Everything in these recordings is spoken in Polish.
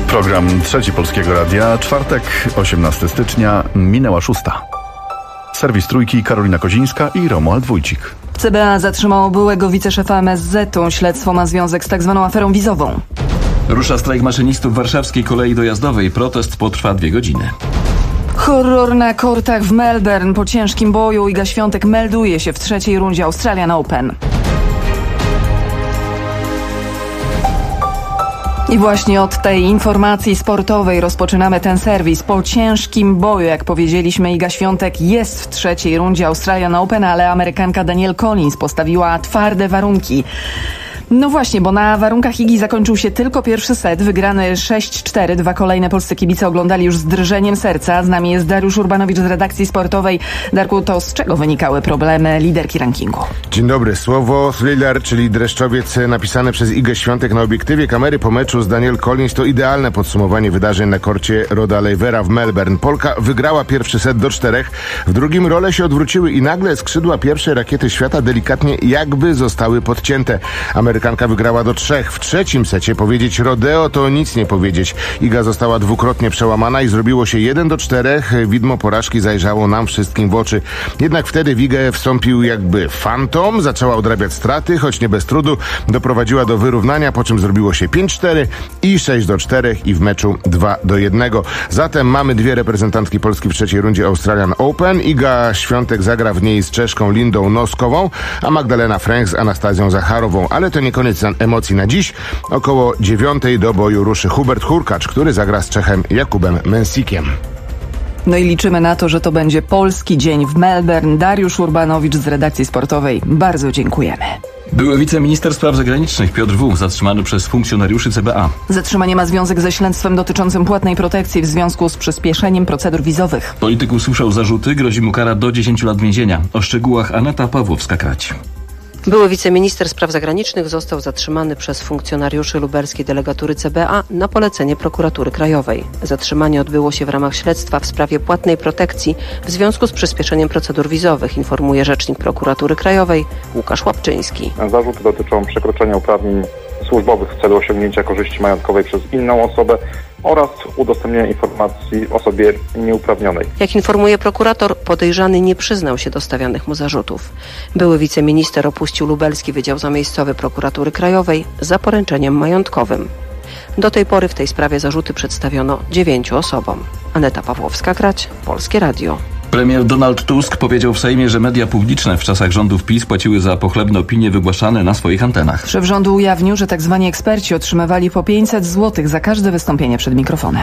Program Trzeci Polskiego Radia, czwartek, 18 stycznia, minęła 6. Serwis Trójki, Karolina Kozińska i Romuald Wójcik. CBA zatrzymało byłego wiceszefa MSZ-u. Śledztwo ma związek z tzw. aferą wizową. Rusza strajk maszynistów warszawskiej kolei dojazdowej. Protest potrwa 2 godziny. Horror na kortach w Melbourne. Po ciężkim boju Iga Świątek melduje się w trzeciej rundzie Australian Open. I właśnie od tej informacji sportowej rozpoczynamy ten serwis. Po ciężkim boju, jak powiedzieliśmy, Iga Świątek jest w trzeciej rundzie Australian Open, ale Amerykanka Danielle Collins postawiła twarde warunki. No właśnie, bo na warunkach Igi zakończył się tylko pierwszy set, wygrany 6-4. 2 kolejne polscy kibice oglądali już z drżeniem serca. Z nami jest Dariusz Urbanowicz z redakcji sportowej. Darku, to z czego wynikały problemy liderki rankingu? Dzień dobry. Słowo thriller, czyli dreszczowiec napisane przez Igę Świątek na obiektywie kamery po meczu z Danielle Collins to idealne podsumowanie wydarzeń na korcie Roda Levera w Melbourne. Polka wygrała pierwszy set do 4. W drugim role się odwróciły i nagle skrzydła pierwszej rakiety świata delikatnie jakby zostały podcięte. Amerykanka wygrała do 3. W trzecim secie powiedzieć rodeo to nic nie powiedzieć. Iga została dwukrotnie przełamana i zrobiło się 1-4. Widmo porażki zajrzało nam wszystkim w oczy. Jednak wtedy w Igę wstąpił jakby fantom, zaczęła odrabiać straty, choć nie bez trudu. Doprowadziła do wyrównania, po czym zrobiło się 5-4 i 6-4 i w meczu 2-1. Zatem mamy 2 reprezentantki Polski w trzeciej rundzie Australian Open. Iga Świątek zagra w niej z Czeszką Lindą Noskową, a Magdalena Fręch z Anastazją Zacharową. Ale to nie koniec emocji na dziś. Około 9 do boju ruszy Hubert Hurkacz, który zagra z Czechem Jakubem Mensikiem. No i liczymy na to, że to będzie polski dzień w Melbourne. Dariusz Urbanowicz z redakcji sportowej. Bardzo dziękujemy. Były wiceminister spraw zagranicznych Piotr W. zatrzymany przez funkcjonariuszy CBA. Zatrzymanie ma związek ze śledztwem dotyczącym płatnej protekcji w związku z przyspieszeniem procedur wizowych. Polityk usłyszał zarzuty, grozi mu kara do 10 lat więzienia. O szczegółach Aneta Pawłowska-Krać. Były wiceminister spraw zagranicznych został zatrzymany przez funkcjonariuszy lubelskiej delegatury CBA na polecenie prokuratury krajowej. Zatrzymanie odbyło się w ramach śledztwa w sprawie płatnej protekcji w związku z przyspieszeniem procedur wizowych, informuje rzecznik prokuratury krajowej Łukasz Łapczyński. Zarzuty dotyczą przekroczenia uprawnień służbowych w celu osiągnięcia korzyści majątkowej przez inną osobę oraz udostępnienia informacji osobie nieuprawnionej. Jak informuje prokurator, podejrzany nie przyznał się do stawianych mu zarzutów. Były wiceminister opuścił lubelski wydział zamiejscowy prokuratury krajowej za poręczeniem majątkowym. Do tej pory w tej sprawie zarzuty przedstawiono 9 osobom. Aneta Pawłowska-Krać, Polskie Radio. Premier Donald Tusk powiedział w Sejmie, że media publiczne w czasach rządów PiS płaciły za pochlebne opinie wygłaszane na swoich antenach. Szef rządu ujawnił, że tzw. eksperci otrzymywali po 500 zł za każde wystąpienie przed mikrofonem.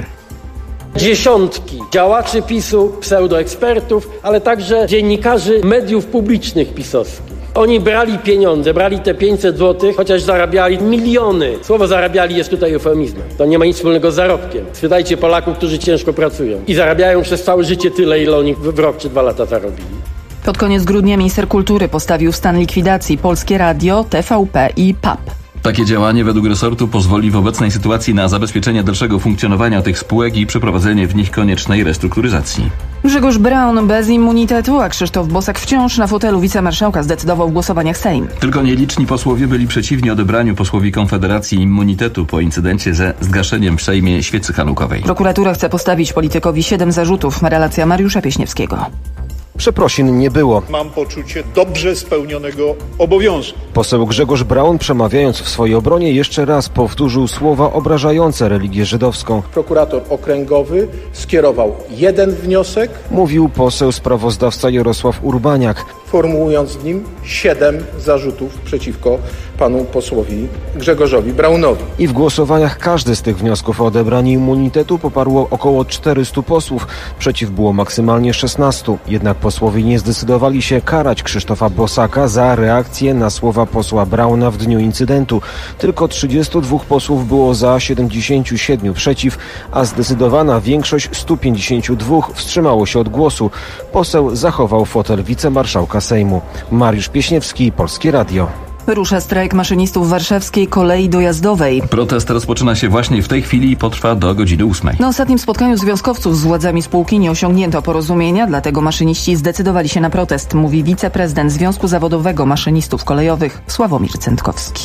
Dziesiątki działaczy PiS-u, pseudoekspertów, ale także dziennikarzy mediów publicznych pisowskich. Oni brali pieniądze, brali te 500 zł, chociaż zarabiali miliony. Słowo zarabiali jest tutaj eufemizmem. To nie ma nic wspólnego z zarobkiem. Spytajcie Polaków, którzy ciężko pracują i zarabiają przez całe życie tyle, ile oni w rok czy 2 lata zarobili. Pod koniec grudnia minister kultury postawił w stan likwidacji Polskie Radio, TVP i PAP. Takie działanie według resortu pozwoli w obecnej sytuacji na zabezpieczenie dalszego funkcjonowania tych spółek i przeprowadzenie w nich koniecznej restrukturyzacji. Grzegorz Braun bez immunitetu, a Krzysztof Bosak wciąż na fotelu wicemarszałka zdecydował w głosowaniach Sejm. Tylko nieliczni posłowie byli przeciwni odebraniu posłowi Konfederacji immunitetu po incydencie ze zgaszeniem w Sejmie świecy hanukowej. Prokuratura chce postawić politykowi 7 zarzutów. Relacja Mariusza Pieśniewskiego. Przeprosin nie było. Mam poczucie dobrze spełnionego obowiązku. Poseł Grzegorz Braun, przemawiając w swojej obronie, jeszcze raz powtórzył słowa obrażające religię żydowską. Prokurator okręgowy skierował 1 wniosek. Mówił poseł sprawozdawca Jarosław Urbaniak, formułując w nim 7 zarzutów przeciwko panu posłowi Grzegorzowi Braunowi. I w głosowaniach każdy z tych wniosków o odebranie immunitetu poparło około 400 posłów. Przeciw było maksymalnie 16. Jednak posłowie nie zdecydowali się karać Krzysztofa Bosaka za reakcję na słowa posła Brauna w dniu incydentu. Tylko 32 posłów było za, 77 przeciw, a zdecydowana większość 152 wstrzymało się od głosu. Poseł zachował fotel wicemarszałka Sejmu. Mariusz Pieśniewski, Polskie Radio. Rusza strajk maszynistów warszawskiej kolei dojazdowej. Protest rozpoczyna się właśnie w tej chwili i potrwa do godziny 8. Na ostatnim spotkaniu związkowców z władzami spółki nie osiągnięto porozumienia, dlatego maszyniści zdecydowali się na protest, mówi wiceprezydent Związku Zawodowego Maszynistów Kolejowych Sławomir Cętkowski.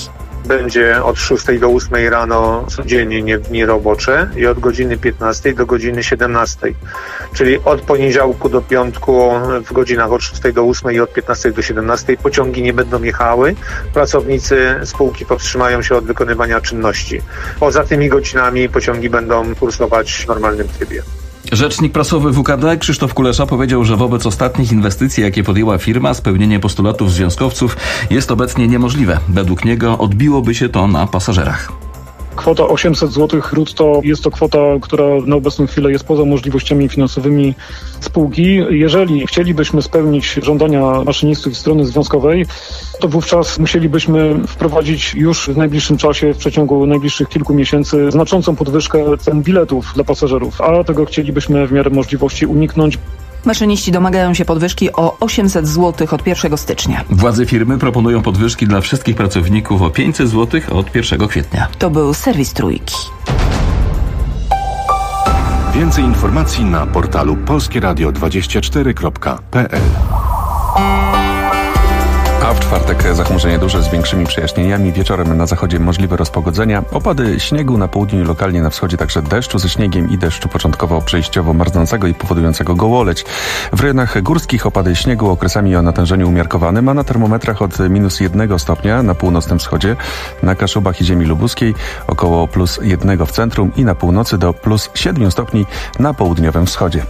będzie od 6 do 8 rano codziennie, nie w dni robocze, i od godziny 15 do godziny 17. Czyli od poniedziałku do piątku w godzinach od 6 do 8 i od 15 do 17 pociągi nie będą jechały. Pracownicy spółki powstrzymają się od wykonywania czynności. Poza tymi godzinami pociągi będą kursować w normalnym trybie. Rzecznik prasowy WKD Krzysztof Kulesza powiedział, że wobec ostatnich inwestycji, jakie podjęła firma, spełnienie postulatów związkowców jest obecnie niemożliwe. Według niego odbiłoby się to na pasażerach. Kwota 800 zł brutto jest to kwota, która na obecną chwilę jest poza możliwościami finansowymi spółki. Jeżeli chcielibyśmy spełnić żądania maszynistów strony związkowej, to wówczas musielibyśmy wprowadzić już w najbliższym czasie, w przeciągu najbliższych kilku miesięcy, znaczącą podwyżkę cen biletów dla pasażerów, a tego chcielibyśmy w miarę możliwości uniknąć. Maszyniści domagają się podwyżki o 800 zł od 1 stycznia. Władze firmy proponują podwyżki dla wszystkich pracowników o 500 zł od 1 kwietnia. To był serwis Trójki. Więcej informacji na portalu polskieradio24.pl. A w czwartek zachmurzenie duże z większymi przejaśnieniami. Wieczorem na zachodzie możliwe rozpogodzenia. Opady śniegu na południu i lokalnie na wschodzie, także deszczu ze śniegiem i deszczu początkowo przejściowo marznącego i powodującego gołoleć. W rejonach górskich opady śniegu okresami o natężeniu umiarkowanym, a na termometrach od -1 stopnia na północnym wschodzie, na Kaszubach i ziemi lubuskiej około +1 w centrum i na północy do +7 stopni na południowym wschodzie.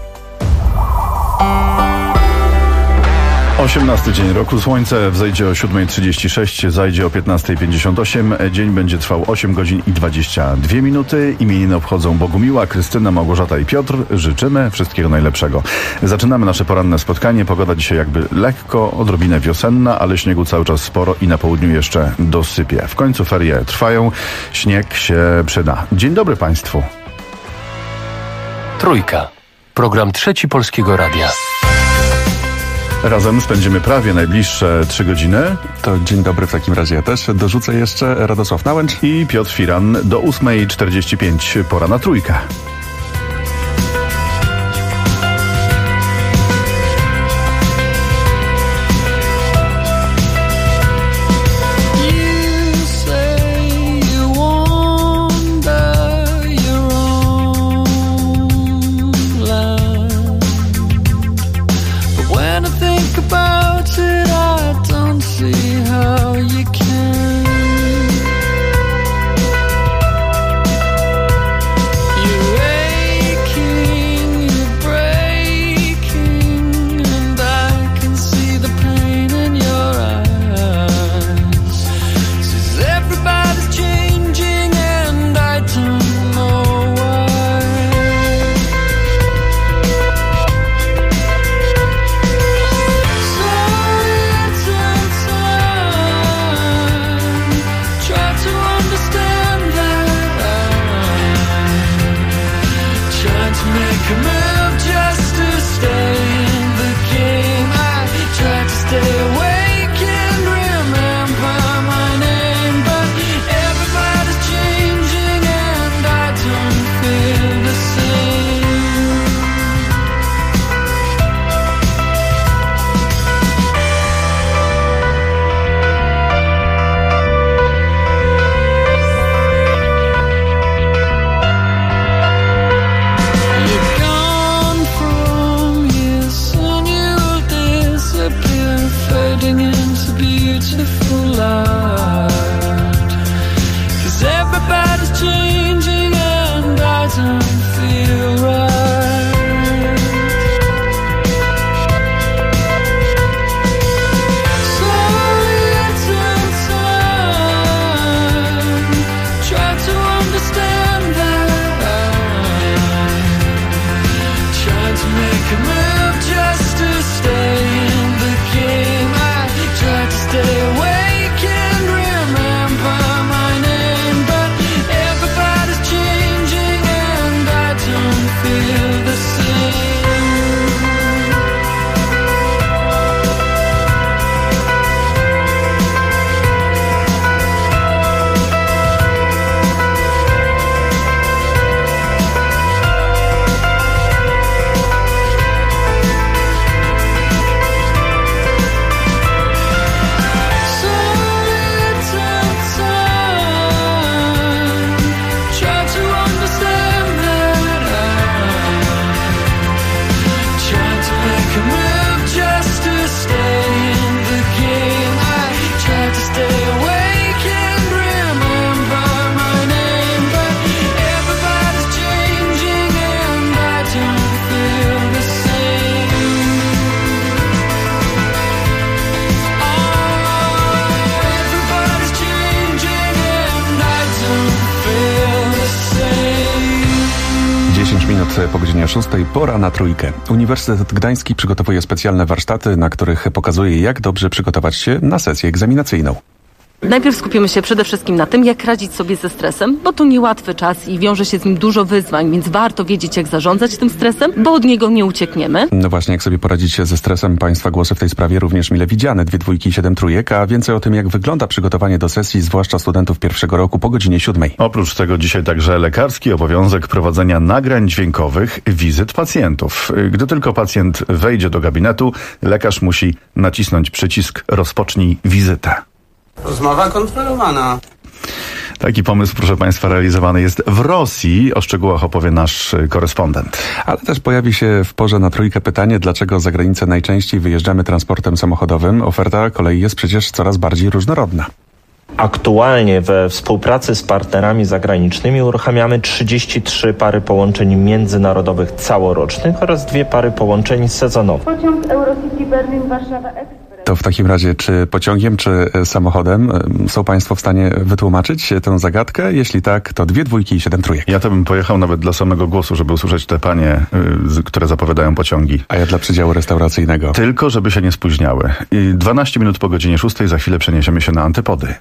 18 dzień roku. Słońce wzejdzie o 7:36, zajdzie o 15:58. Dzień będzie trwał 8 godzin i 22 minuty. Imieniny obchodzą Bogumiła, Krystyna, Małgorzata i Piotr. Życzymy wszystkiego najlepszego. Zaczynamy nasze poranne spotkanie. Pogoda dzisiaj jakby lekko, odrobinę wiosenna, ale śniegu cały czas sporo i na południu jeszcze dosypie. W końcu ferie trwają, śnieg się przyda. Dzień dobry Państwu. Trójka. Program Trzeci Polskiego Radia. Razem spędzimy prawie najbliższe 3 godziny. To dzień dobry w takim razie. Ja też dorzucę jeszcze Radosław Nałęcz i Piotr Firan do 8:45. Pora na Trójkę. You minut po godzinie 6. Pora na trójkę. Uniwersytet Gdański przygotowuje specjalne warsztaty, na których pokazuje, jak dobrze przygotować się na sesję egzaminacyjną. Najpierw skupimy się przede wszystkim na tym, jak radzić sobie ze stresem, bo to niełatwy czas i wiąże się z nim dużo wyzwań, więc warto wiedzieć, jak zarządzać tym stresem, bo od niego nie uciekniemy. No właśnie, jak sobie poradzić się ze stresem, Państwa głosy w tej sprawie również mile widziane. 2 dwójki i 7 trójek, a więcej o tym, jak wygląda przygotowanie do sesji, zwłaszcza studentów pierwszego roku po godzinie 7. Oprócz tego dzisiaj także lekarski obowiązek prowadzenia nagrań dźwiękowych wizyt pacjentów. Gdy tylko pacjent wejdzie do gabinetu, lekarz musi nacisnąć przycisk "Rozpocznij wizytę". Rozmowa kontrolowana. Taki pomysł, proszę Państwa, realizowany jest w Rosji. O szczegółach opowie nasz korespondent. Ale też pojawi się w porze na trójkę pytanie, dlaczego za granicę najczęściej wyjeżdżamy transportem samochodowym. Oferta kolei jest przecież coraz bardziej różnorodna. Aktualnie we współpracy z partnerami zagranicznymi uruchamiamy 33 pary połączeń międzynarodowych całorocznych oraz 2 pary połączeń sezonowych. Pociąg Eurocity Berlin-Warszawa Express. To w takim razie, czy pociągiem, czy samochodem? Są Państwo w stanie wytłumaczyć tę zagadkę? Jeśli tak, to 2 dwójki i 7 trójek. Ja to bym pojechał nawet dla samego głosu, żeby usłyszeć te panie, które zapowiadają pociągi. A ja dla przydziału restauracyjnego. Tylko, żeby się nie spóźniały. 12 minut po godzinie 6, za chwilę przeniesiemy się na Antypody.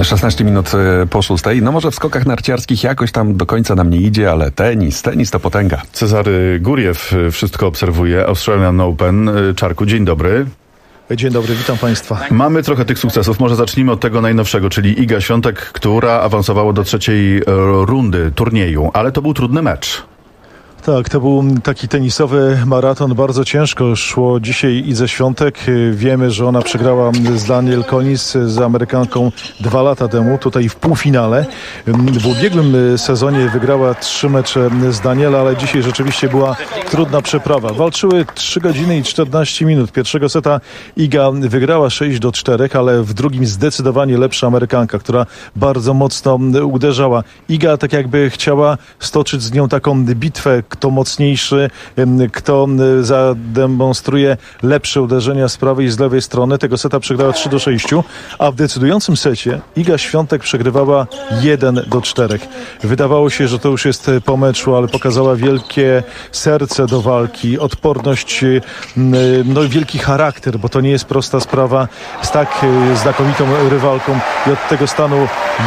16 minut po 6. No może w skokach narciarskich jakoś tam do końca nam nie idzie, ale tenis to potęga. Cezary Guriew wszystko obserwuje. Australian Open. Czarku, dzień dobry. Dzień dobry, witam Państwa. Mamy trochę tych sukcesów. Może zacznijmy od tego najnowszego, czyli Iga Świątek, która awansowała do trzeciej rundy turnieju, ale to był trudny mecz. Tak, to był taki tenisowy maraton. Bardzo ciężko szło dzisiaj Idze Świątek. Wiemy, że ona przegrała z Danielle Collins, z Amerykanką 2 lata temu, tutaj w półfinale. W ubiegłym sezonie wygrała 3 mecze z Daniela, ale dzisiaj rzeczywiście była trudna przeprawa. Walczyły 3 godziny i 14 minut. Pierwszego seta Iga wygrała 6-4, ale w drugim zdecydowanie lepsza Amerykanka, która bardzo mocno uderzała. Iga tak jakby chciała stoczyć z nią taką bitwę, kto mocniejszy, kto zademonstruje lepsze uderzenia z prawej i z lewej strony. Tego seta przegrała 3-6, a w decydującym secie Iga Świątek przegrywała 1-4. Wydawało się, że to już jest po meczu, ale pokazała wielkie serce do walki, odporność, no i wielki charakter, bo to nie jest prosta sprawa z tak znakomitą rywalką i od tego stanu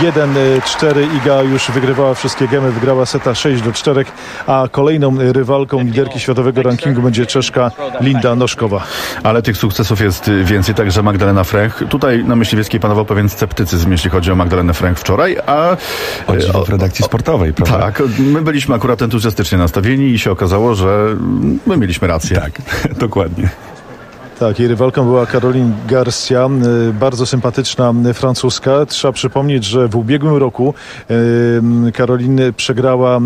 1-4 Iga już wygrywała wszystkie gemy, wygrała seta 6-4, a kolejną rywalką liderki światowego rankingu będzie Czeszka Linda Noszkowa. Ale tych sukcesów jest więcej, także Magdalena Fręch. Tutaj na Myśliwieckiej panował pewien sceptycyzm, jeśli chodzi o Magdalenę Fręch wczoraj, a... w redakcji sportowej, prawda? Tak, my byliśmy akurat entuzjastycznie nastawieni i się okazało, że my mieliśmy rację. Tak, dokładnie. Tak, jej rywalką była Caroline Garcia, bardzo sympatyczna Francuska. Trzeba przypomnieć, że w ubiegłym roku Caroline przegrała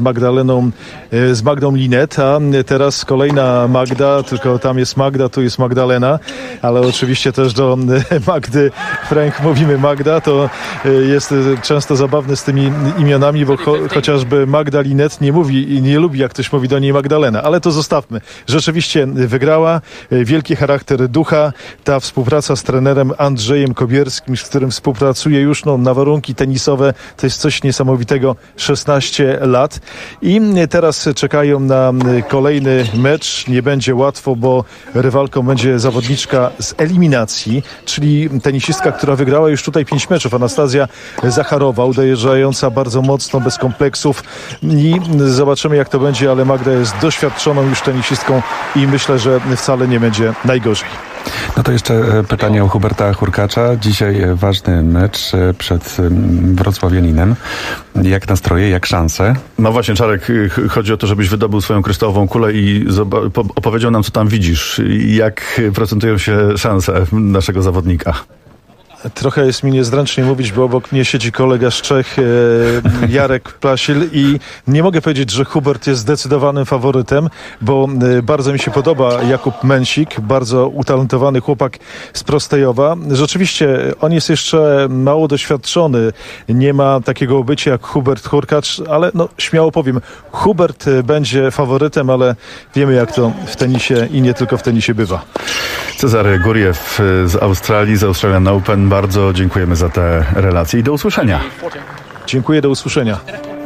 z Magdą Linet, a teraz kolejna Magda, tylko tam jest Magda, tu jest Magdalena, ale oczywiście też do Magdy Fręch mówimy Magda, to jest często zabawne z tymi imionami, bo chociażby Magda Linet nie mówi i nie lubi, jak ktoś mówi do niej Magdalena, ale to zostawmy. Rzeczywiście wygrała, wielki charakter ducha, ta współpraca z trenerem Andrzejem Kobierskim, z którym współpracuje już na warunki tenisowe, to jest coś niesamowitego, 16 lat i teraz czekają na kolejny mecz, nie będzie łatwo, bo rywalką będzie zawodniczka z eliminacji, czyli tenisistka, która wygrała już tutaj 5 meczów, Anastazja Zacharowa, uderzająca bardzo mocno, bez kompleksów i zobaczymy, jak to będzie, ale Magda jest doświadczoną już tenisistką i myślę, że wcale nie będzie najgorzej. No to jeszcze pytanie o Huberta Hurkacza. Dzisiaj ważny mecz przed Wrocławianinem. Jak nastroje, jak szanse? No właśnie, Czarek, chodzi o to, żebyś wydobył swoją krystałową kulę i opowiedział nam, co tam widzisz. Jak procentują się szanse naszego zawodnika. Trochę jest mi niezręcznie mówić, bo obok mnie siedzi kolega z Czech, Jarek Plasil i nie mogę powiedzieć, że Hubert jest zdecydowanym faworytem, bo bardzo mi się podoba Jakub Mensik, bardzo utalentowany chłopak z Prostejowa. Rzeczywiście on jest jeszcze mało doświadczony, nie ma takiego obycia jak Hubert Hurkacz, ale śmiało powiem, Hubert będzie faworytem, ale wiemy, jak to w tenisie i nie tylko w tenisie bywa. Cezary Guriew z Australii, z Australian Open. Bardzo dziękujemy za te relacje i do usłyszenia. Dziękuję, do usłyszenia.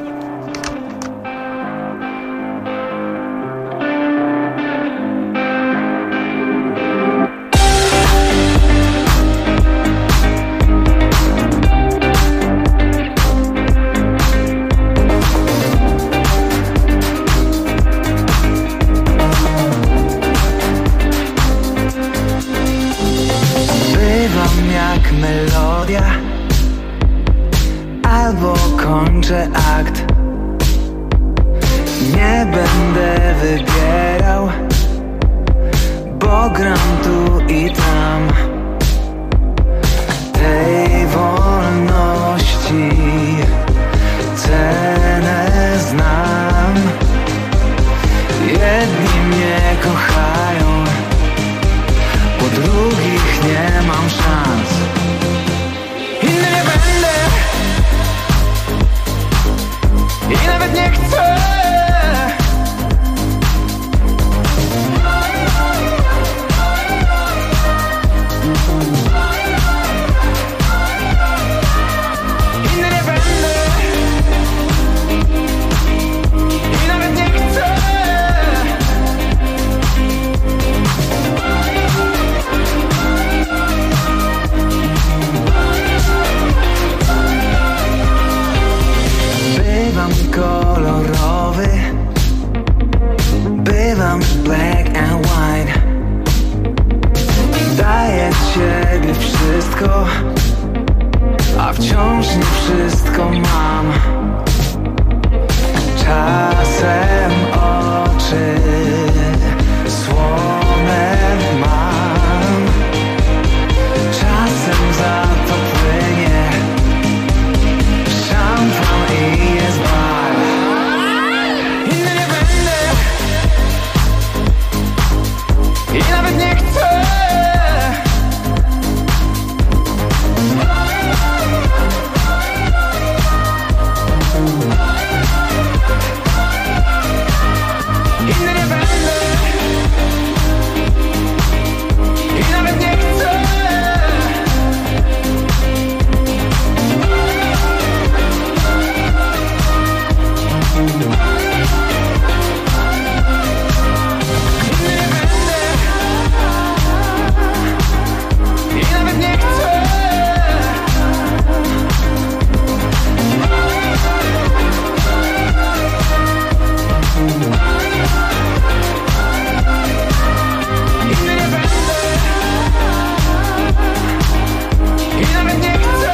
Albo kończę akt. Nie będę wybierał, bo gram tu i tam. Tej wolności cenę znam. Jedni mnie kochają, po drugich nie mam szans. Inny nie będę i nawet nie chcę. Inny nie będę i nawet nie chcę. wszystko, a wciąż nie wszystko mam. Czasem oczy słone mam, czasem za to płynie szampan i jest bar. I nie będę, i nawet nie chcę. Inny nie będę, i nawet nie chcę. Inny nie będę, i nawet nie chcę. Inny nie będę, i nawet nie chcę.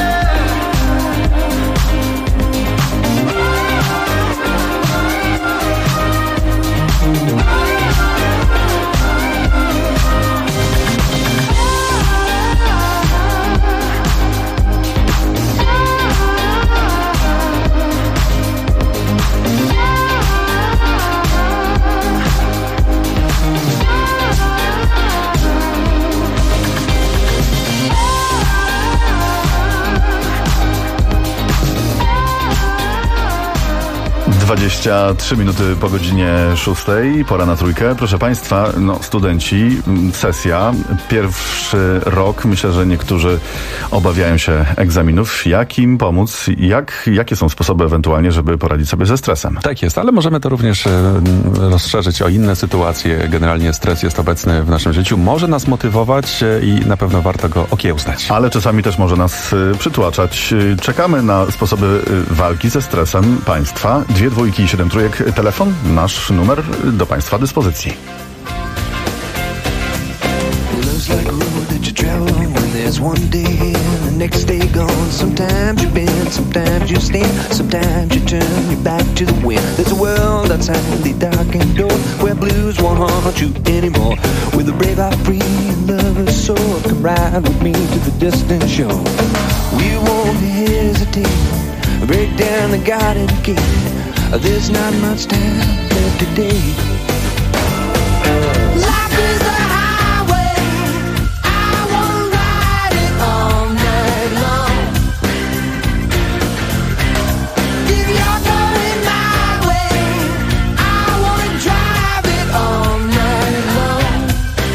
Dwadzieścia 3 minuty po godzinie 6. Pora na trójkę. Proszę Państwa, studenci, sesja, pierwszy rok. Myślę, że niektórzy obawiają się egzaminów. Jak im pomóc? Jakie są sposoby ewentualnie, żeby poradzić sobie ze stresem? Tak jest, ale możemy to również rozszerzyć o inne sytuacje. Generalnie stres jest obecny w naszym życiu. Może nas motywować i na pewno warto go okiełznać. Ale czasami też może nas przytłaczać. Czekamy na sposoby walki ze stresem Państwa. 2 dwójki i 7 trójek. Telefon, nasz numer do Państwa dyspozycji. There's one day here, the next day gone. Sometimes you bend, sometimes you stand, sometimes you turn your back to the wind. There's a world outside the darkened door where blues won't haunt you anymore. With a brave heart free and lover's soul, come ride with me to the distant shore. We won't hesitate, break down the garden gate. There's not much time left today. Life is a highway, I wanna ride it all night long. If you're going my way, I wanna drive it all night long.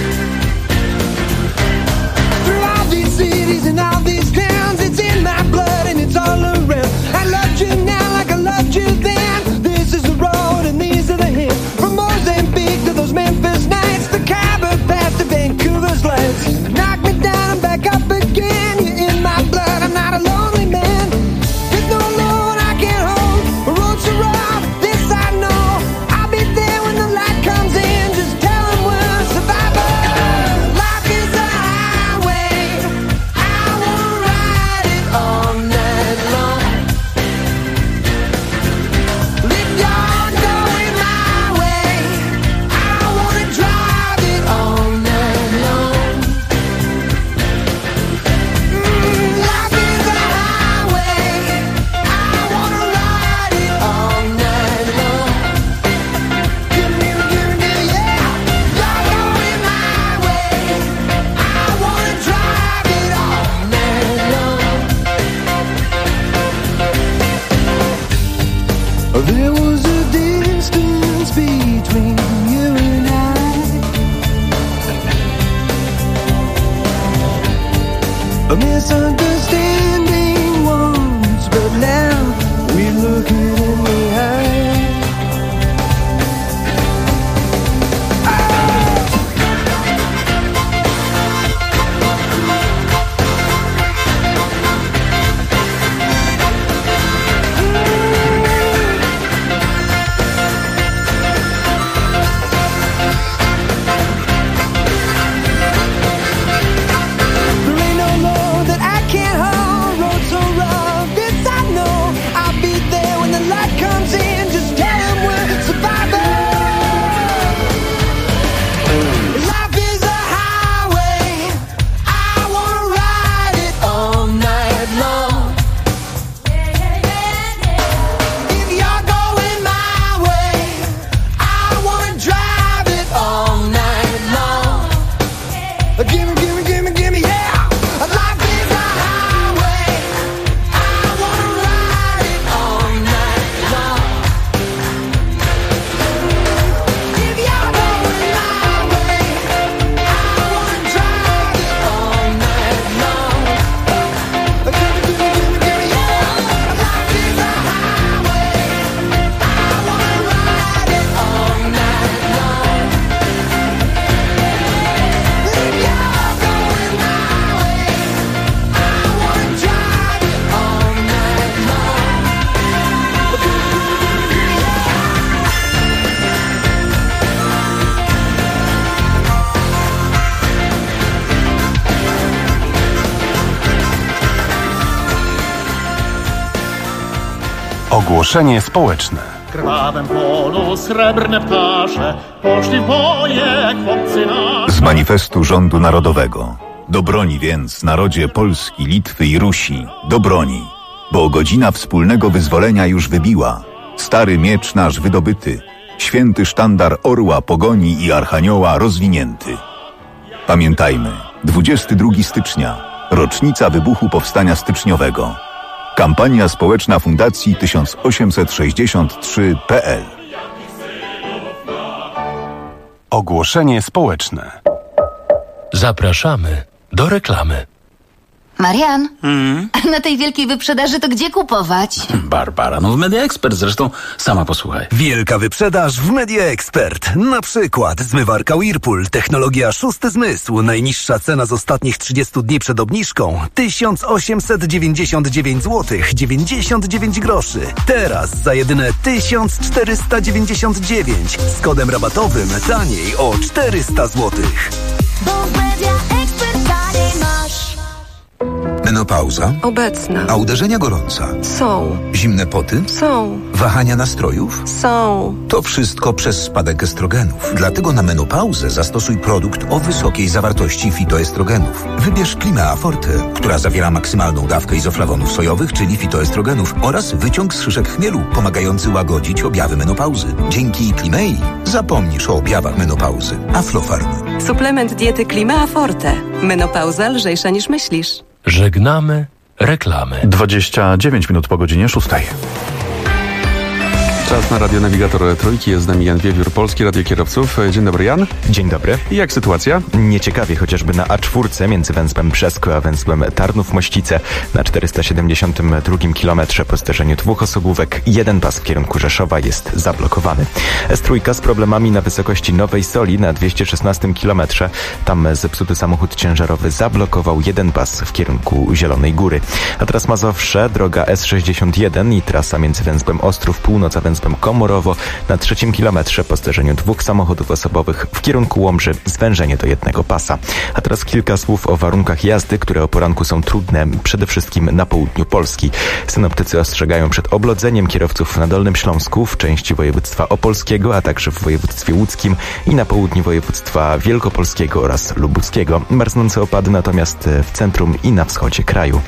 Through all these cities and all these towns, it's in my blood and it's all around. I loved you now like I loved you then. This is the road and these are the hills. From Mozambique to those Memphis nights, the Khyber Pass to Vancouver's lights. Knock me down and back up again. You're in my blood, I'm not a lonely man. There's no load I can't hold. The road's so rough, this I know. I'll be there when the light comes in. Just tell them we're survivors. Life is a highway, I wanna ride it all night long. If you're going my way, I wanna drive it all night long. Life is a highway, I wanna ride it all night long. Give me, yeah. You're going my way, I wanna drive it all night long. There was a distance between you and I, a misunderstanding once, but now we're looking in the eye. There ain't no love Gimme, gimme, gimme, gimme, yeah. Life is a highway. I wanna ride it all night long. If you're going my way, I wanna drive it all night long. Gimme, gimme, gimme, gimme, yeah. Life is a highway. I wanna ride it all night long. If you're going my way, I wanna drive it all night long. Ogłoszenie społeczne. W krwawym polu srebrne ptasze poszli w boje chłopcy nasi. Z manifestu rządu narodowego. Do broni więc, narodzie Polski, Litwy i Rusi. Do broni, bo godzina wspólnego wyzwolenia już wybiła. Stary miecz nasz wydobyty. Święty sztandar orła, pogoni i archanioła rozwinięty. Pamiętajmy, 22 stycznia, rocznica wybuchu Powstania Styczniowego. Kampania społeczna Fundacji 1863.pl. Ogłoszenie społeczne. Zapraszamy do reklamy. Marian, a na tej wielkiej wyprzedaży to gdzie kupować? Barbara, no w Media Expert zresztą, sama posłuchaj. Wielka wyprzedaż w Media Expert. Na przykład zmywarka Whirlpool, technologia szósty zmysł. Najniższa cena z ostatnich 30 dni przed obniżką 1899 zł 99 groszy. Teraz za jedyne 1499 z kodem rabatowym taniej o 400 zł. Bo w Media Expert taniej masz. Menopauza? Obecna. A uderzenia gorąca? Są. Zimne poty? Są. Wahania nastrojów? Są. To wszystko przez spadek estrogenów. Dlatego na menopauzę zastosuj produkt o wysokiej zawartości fitoestrogenów. Wybierz Klimea Forte, która zawiera maksymalną dawkę izoflawonów sojowych, czyli fitoestrogenów, oraz wyciąg z szyszek chmielu, pomagający łagodzić objawy menopauzy. Dzięki Klimei zapomnisz o objawach menopauzy. Aflofarm. Suplement diety Klimea Forte. Menopauza lżejsza niż myślisz. Żegnamy reklamy. 29 minut po godzinie 6. Czas na radionawigator Trójki. Jest z nami Jan Wiewiór, Polski Radio Kierowców. Dzień dobry, Jan. Dzień dobry. I jak sytuacja? Nieciekawie, chociażby na A4 między węzłem Brzesko a węzłem Tarnów-Mościce na 472 kilometrze po zderzeniu dwóch osobówek jeden pas w kierunku Rzeszowa jest zablokowany. S3 z problemami na wysokości Nowej Soli na 216 kilometrze. Tam zepsuty samochód ciężarowy zablokował jeden pas w kierunku Zielonej Góry. A teraz Mazowsze, droga S61 i trasa między węzłem Ostrów Północ a węzłem Komorowo na 3 kilometrze po zderzeniu dwóch samochodów osobowych w kierunku Łomży zwężenie do jednego pasa. A teraz kilka słów o warunkach jazdy, które o poranku są trudne, przede wszystkim na południu Polski. Synoptycy ostrzegają przed oblodzeniem kierowców na Dolnym Śląsku, w części województwa opolskiego, a także w województwie łódzkim i na południu województwa wielkopolskiego oraz lubuckiego. Marznące opady natomiast w centrum i na wschodzie kraju.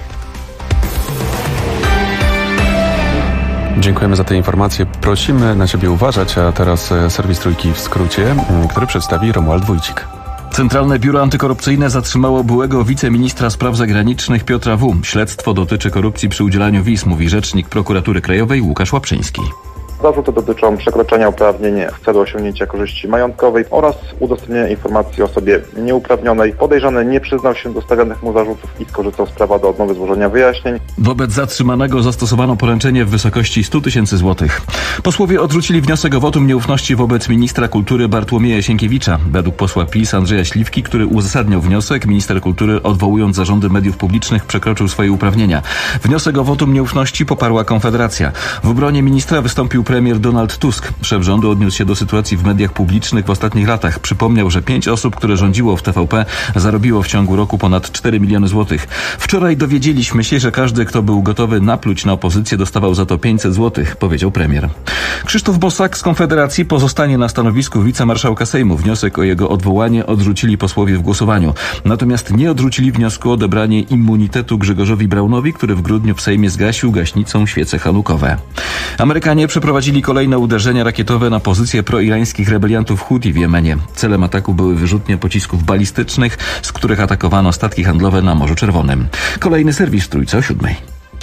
Dziękujemy za te informacje. Prosimy na siebie uważać, a teraz serwis Trójki w skrócie, który przedstawi Romuald Wójcik. Centralne Biuro Antykorupcyjne zatrzymało byłego wiceministra spraw zagranicznych Piotra W. Śledztwo dotyczy korupcji przy udzielaniu wiz, mówi rzecznik Prokuratury Krajowej Łukasz Łapczyński. Zarzuty dotyczą przekroczenia uprawnień w celu osiągnięcia korzyści majątkowej oraz udostępnienia informacji o osobie nieuprawnionej. Podejrzany nie przyznał się do stawianych mu zarzutów i skorzystał z prawa do odmowy złożenia wyjaśnień. Wobec zatrzymanego zastosowano poręczenie w wysokości 100 000 złotych. Posłowie odrzucili wniosek o wotum nieufności wobec ministra kultury Bartłomieja Sienkiewicza. Według posła PiS Andrzeja Śliwki, który uzasadniał wniosek, minister kultury, odwołując zarządy mediów publicznych, przekroczył swoje uprawnienia. Wniosek o wotum nieufności poparła Konfederacja. W obronie ministra wystąpił premier Donald Tusk. Szef rządu odniósł się do sytuacji w mediach publicznych w ostatnich latach. Przypomniał, że 5 osób, które rządziło w TVP, zarobiło w ciągu roku ponad 4 miliony złotych. Wczoraj dowiedzieliśmy się, że każdy, kto był gotowy napluć na opozycję, dostawał za to 500 złotych, powiedział premier. Krzysztof Bosak z Konfederacji pozostanie na stanowisku wicemarszałka Sejmu. Wniosek o jego odwołanie odrzucili posłowie w głosowaniu. Natomiast nie odrzucili wniosku o odebranie immunitetu Grzegorzowi Braunowi, który w grudniu w Sejmie zgasił gaśnicą świece hanukowe. Amerykanie przeprowadzili przeprowadzili kolejne uderzenia rakietowe na pozycje proirańskich rebeliantów Huti w Jemenie. Celem ataku były wyrzutnie pocisków balistycznych, z których atakowano statki handlowe na Morzu Czerwonym. Kolejny serwis w Trójce o 7:00.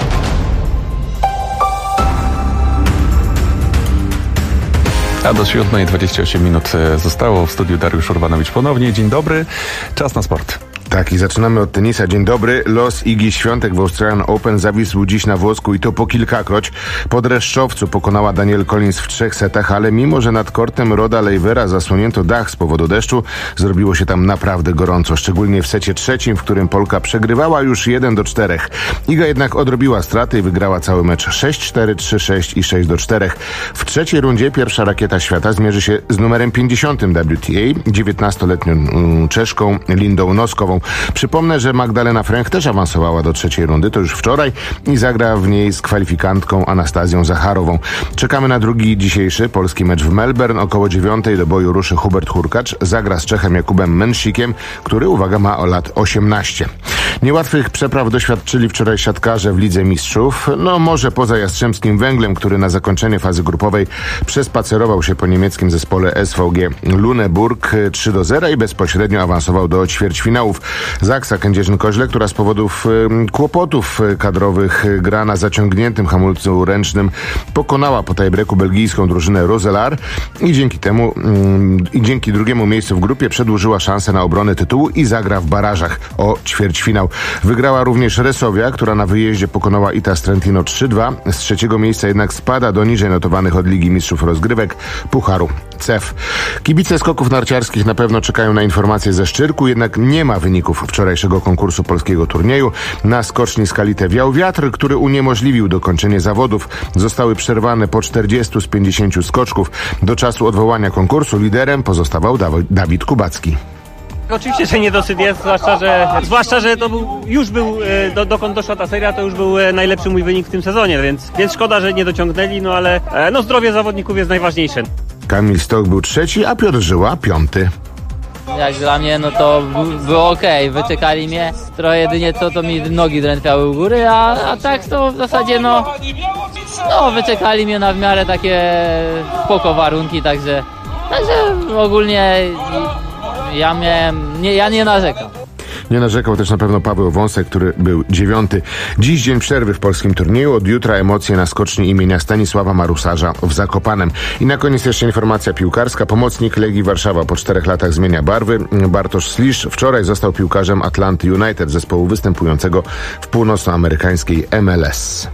A do 7:28 minut zostało. W studiu Dariusz Urbanowicz ponownie. Dzień dobry. Czas na sport. Tak, i zaczynamy od tenisa. Dzień dobry. Los Igi Świątek w Australian Open zawisł dziś na włosku i to po kilkakroć. Po dreszczowcu pokonała Danielle Collins w 3 setach, ale mimo, że nad kortem Roda Lejwera zasłonięto dach z powodu deszczu, zrobiło się tam naprawdę gorąco, szczególnie w secie trzecim, w którym Polka przegrywała już 1-4. Iga jednak odrobiła straty i wygrała cały mecz 6-4, 3-6 i 6-4. W trzeciej rundzie pierwsza rakieta świata zmierzy się z numerem 50 WTA, 19-letnią Czeszką Lindą Noskową. Przypomnę, że Magdalena Fręch też awansowała do trzeciej rundy, to już wczoraj, i zagra w niej z kwalifikantką Anastazją Zacharową. Czekamy na drugi dzisiejszy polski mecz w Melbourne. Około 9:00 do boju ruszy Hubert Hurkacz. Zagra z Czechem Jakubem Mensikiem, który, uwaga, ma lat 18. Niełatwych przepraw doświadczyli wczoraj siatkarze w Lidze Mistrzów. No może poza Jastrzębskim Węglem, który na zakończenie fazy grupowej przespacerował się po niemieckim zespole SVG Lüneburg 3-0 i bezpośrednio awansował do ćwierćfinałów. Zaksa Kędzierzyn-Koźle, która z powodów kłopotów kadrowych gra na zaciągniętym hamulcu ręcznym, pokonała po tiebreaku belgijską drużynę Roeselare i dzięki drugiemu miejscu w grupie przedłużyła szansę na obronę tytułu i zagra w barażach o ćwierćfinał. Wygrała również Resowia, która na wyjeździe pokonała Itas Trentino 3-2. Z trzeciego miejsca jednak spada do niżej notowanych od Ligi Mistrzów rozgrywek Pucharu CEF. Kibice skoków narciarskich na pewno czekają na informacje ze Szczyrku, jednak nie ma wyników wczorajszego konkursu polskiego turnieju. Na skoczni Skalite wiał wiatr, który uniemożliwił dokończenie zawodów. Zostały przerwane po 40 z 50 skoczków. Do czasu odwołania konkursu liderem pozostawał Dawid Kubacki. Oczywiście, że niedosyt jest, zwłaszcza, że to dokąd doszła ta seria, to już był najlepszy mój wynik w tym sezonie, więc szkoda, że nie dociągnęli, no ale zdrowie zawodników jest najważniejsze. Kamil Stoch był trzeci, a Piotr Żyła 5. Jak dla mnie, no to było okej. Wyczekali mnie, trochę jedynie to mi nogi drętwiały u góry, a tak to w zasadzie wyczekali mnie na w miarę takie spoko warunki, także ogólnie ja nie narzekam. Nie narzekał też na pewno Paweł Wąsek, który był 9. Dziś dzień przerwy w polskim turnieju. Od jutra emocje na skoczni imienia Stanisława Marusarza w Zakopanem. I na koniec jeszcze informacja piłkarska. Pomocnik Legii Warszawa po 4 latach zmienia barwy. Bartosz Slisz wczoraj został piłkarzem Atlanty United, zespołu występującego w północnoamerykańskiej MLS.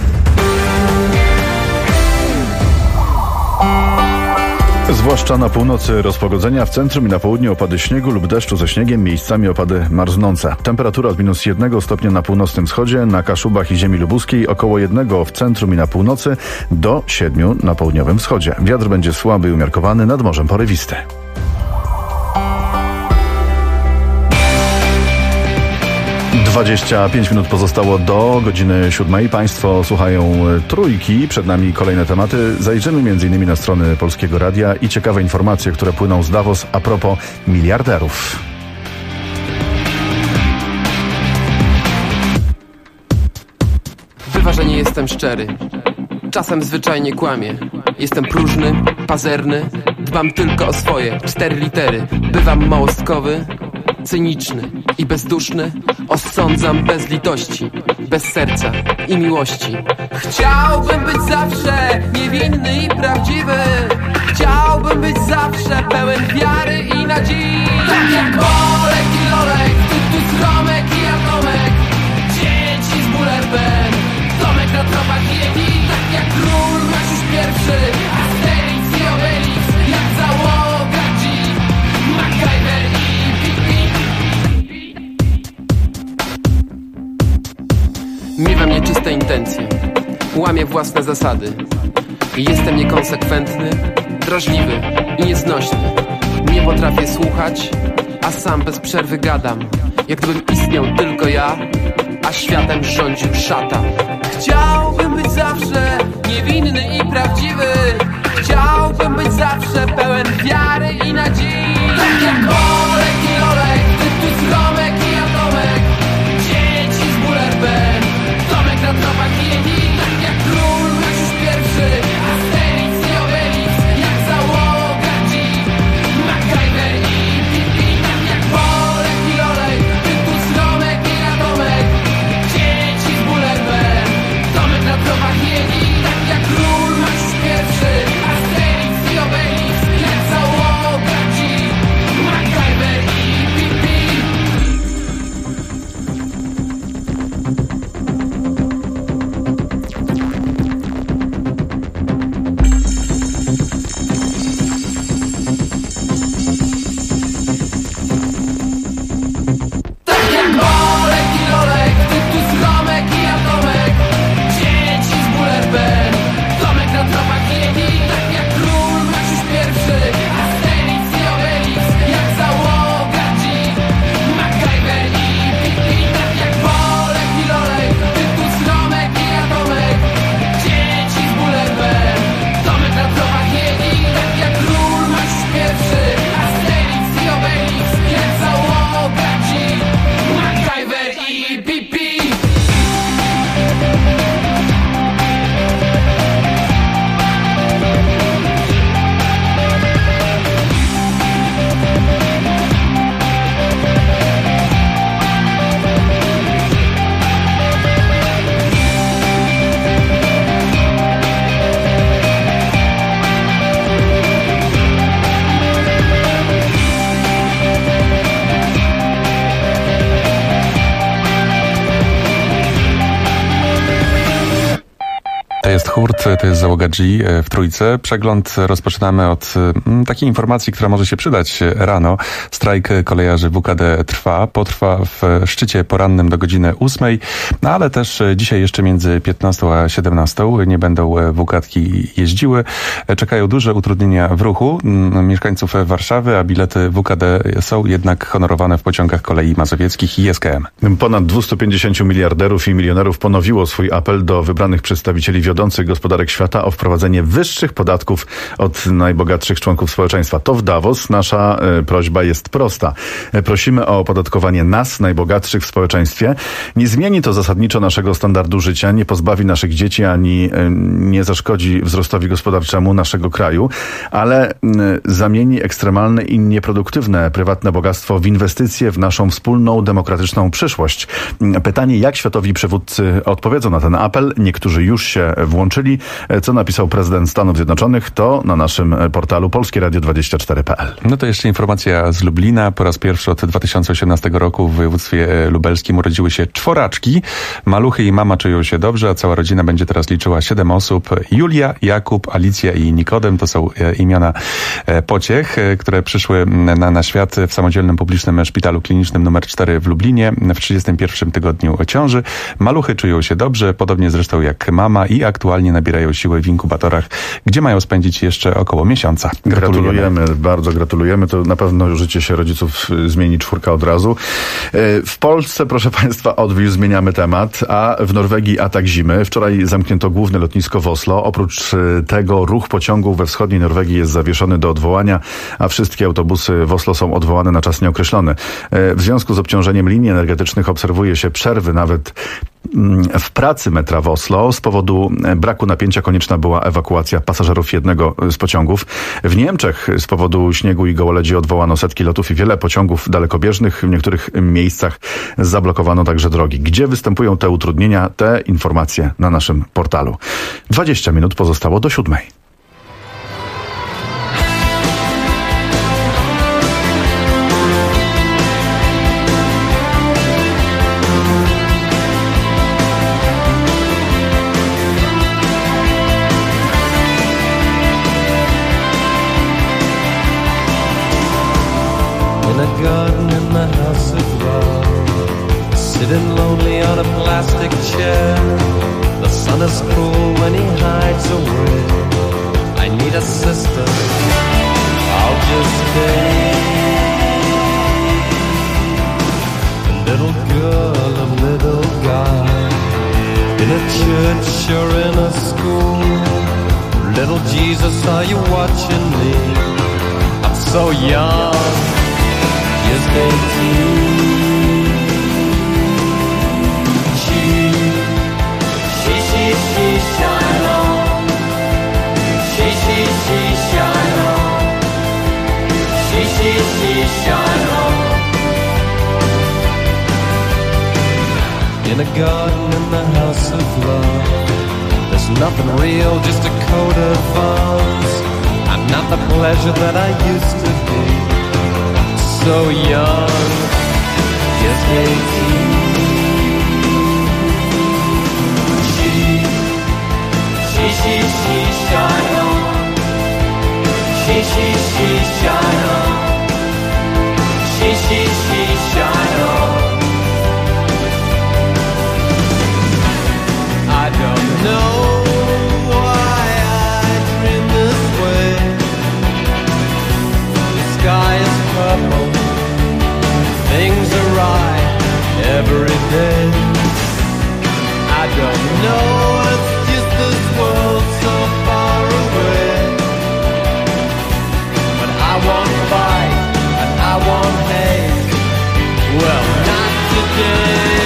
Zwłaszcza na północy rozpogodzenia, w centrum i na południu opady śniegu lub deszczu ze śniegiem, miejscami opady marznące. Temperatura od -1 stopnia na północnym wschodzie, na Kaszubach i ziemi lubuskiej, około 1 w centrum i na północy, do 7 na południowym wschodzie. Wiatr będzie słaby i umiarkowany, nad morzem porywisty. - 25 minut pozostało do godziny 7. Państwo słuchają Trójki. Przed nami kolejne tematy. Zajrzymy m.in. na strony Polskiego Radia i ciekawe informacje, które płyną z Davos a propos miliarderów. Bywa, że nie jestem szczery. Czasem zwyczajnie kłamię. Jestem próżny, pazerny. Dbam tylko o swoje 4 litery. Bywam małostkowy, cyniczny i bezduszny. Osądzam bez litości, bez serca i miłości. Chciałbym być zawsze niewinny i prawdziwy. Chciałbym być zawsze pełen wiary i nadziei. Tak jak Olek i Lolek, tu Romek i Atomek. Dzieci z Bullerbyn, Tomek na tropach Yeti. Tak jak król Maciuś I, Asterix i Obelix. Jak załoga G, MacGyver i Pippi. Miewam nieczyste intencje, łamię własne zasady. Jestem niekonsekwentny, drażliwy i nieznośny. Nie potrafię słuchać, a sam bez przerwy gadam. Jak gdybym istniał tylko ja, a światem rządził szatan. Chciałbym być zawsze niewinny i prawdziwy. Chciałbym być zawsze pełen wiary i nadziei. Tak jak Olek i Lolek, tu Romek i Atomek. Dzieci z Bullerbyn, Tomek na tropach Yeti. Tak jak król Maciuś I, Asterix Hurt, to jest załoga G w Trójce. Przegląd rozpoczynamy od takiej informacji, która może się przydać rano. Strajk kolejarzy WKD potrwa w szczycie porannym do godziny 8, no ale też dzisiaj jeszcze między 15 a 17 nie będą WKD-ki jeździły. Czekają duże utrudnienia w ruchu mieszkańców Warszawy, a bilety WKD są jednak honorowane w pociągach kolei mazowieckich i SKM. Ponad 250 miliarderów i milionerów ponowiło swój apel do wybranych przedstawicieli wiodących gospodarek świata o wprowadzenie wyższych podatków od najbogatszych członków społeczeństwa. To w Davos. Nasza prośba jest prosta. Prosimy o opodatkowanie nas, najbogatszych w społeczeństwie. Nie zmieni to zasadniczo naszego standardu życia, nie pozbawi naszych dzieci, ani nie zaszkodzi wzrostowi gospodarczemu naszego kraju, ale zamieni ekstremalne i nieproduktywne prywatne bogactwo w inwestycje w naszą wspólną, demokratyczną przyszłość. Pytanie, jak światowi przywódcy odpowiedzą na ten apel? Niektórzy już się włączyli. Co napisał prezydent Stanów Zjednoczonych, to na naszym portalu polskieradio24.pl. No to jeszcze informacja z Lublina. Po raz pierwszy od 2018 roku w województwie lubelskim urodziły się czworaczki. Maluchy i mama czują się dobrze, a cała rodzina będzie teraz liczyła 7 osób. Julia, Jakub, Alicja i Nikodem to są imiona pociech, które przyszły na świat w samodzielnym publicznym szpitalu klinicznym nr 4 w Lublinie w 31 tygodniu ciąży. Maluchy czują się dobrze, podobnie zresztą jak mama i aktualnie nabierają siły w inkubatorach, gdzie mają spędzić jeszcze około miesiąca. Gratulujemy, bardzo gratulujemy. To na pewno życie się rodziców zmieni, 4 od razu. W Polsce, proszę Państwa, odwilż, zmieniamy temat, a w Norwegii atak zimy. Wczoraj zamknięto główne lotnisko w Oslo. Oprócz tego ruch pociągów we wschodniej Norwegii jest zawieszony do odwołania, a wszystkie autobusy w Oslo są odwołane na czas nieokreślony. W związku z obciążeniem linii energetycznych obserwuje się przerwy nawet w pracy metra w Oslo. Z powodu braku napięcia konieczna była ewakuacja pasażerów jednego z pociągów. W Niemczech z powodu śniegu i gołoledzi odwołano setki lotów i wiele pociągów dalekobieżnych. W niektórych miejscach zablokowano także drogi. Gdzie występują te utrudnienia? Te informacje na naszym portalu. 20 minut pozostało do 7. Sitting lonely on a plastic chair. The sun is cruel when he hides away. I need a sister, I'll just stay. A little girl, a little guy, in a church or in a school. Little Jesus, are you watching me? I'm so young, just 18. She shine on. She shine on. She shine on. In a garden in the house of love, there's nothing real, just a coat of arms. I'm not the pleasure that I used to be. So young, just 18. She shine on. She shine on. She shine on. I don't know why I dream this way. The sky is purple, things are right every day. I don't know, it's just this world so far away. But I won't fight and I won't hate. Well, not today.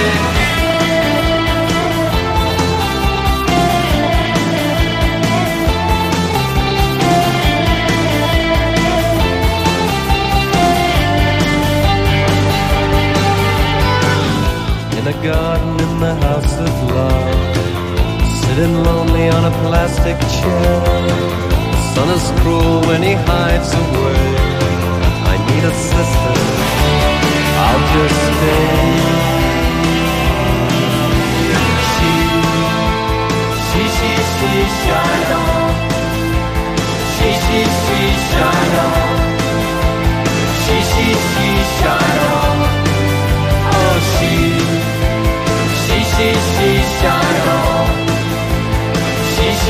In a garden in the house of love, sitting lonely on a plastic chair. The sun is cruel when he hides away. I need a sister, I'll just stay. She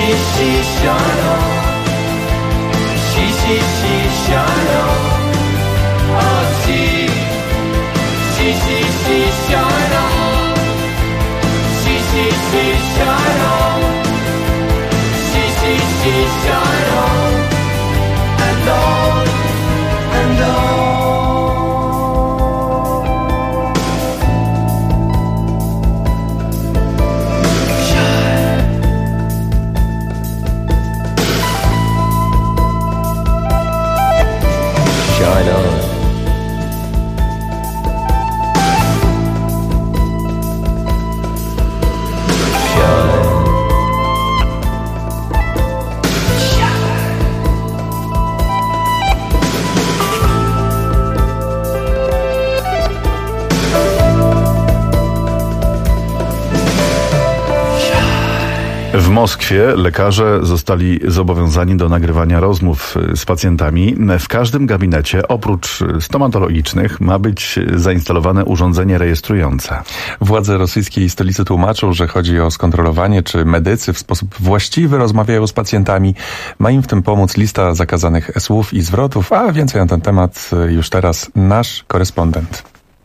W Moskwie lekarze zostali zobowiązani do nagrywania rozmów z pacjentami. W każdym gabinecie, oprócz stomatologicznych, ma być zainstalowane urządzenie rejestrujące. Władze rosyjskiej stolicy tłumaczą, że chodzi o skontrolowanie, czy medycy w sposób właściwy rozmawiają z pacjentami. Ma im w tym pomóc lista zakazanych słów i zwrotów, a więcej na ten temat już teraz nasz korespondent.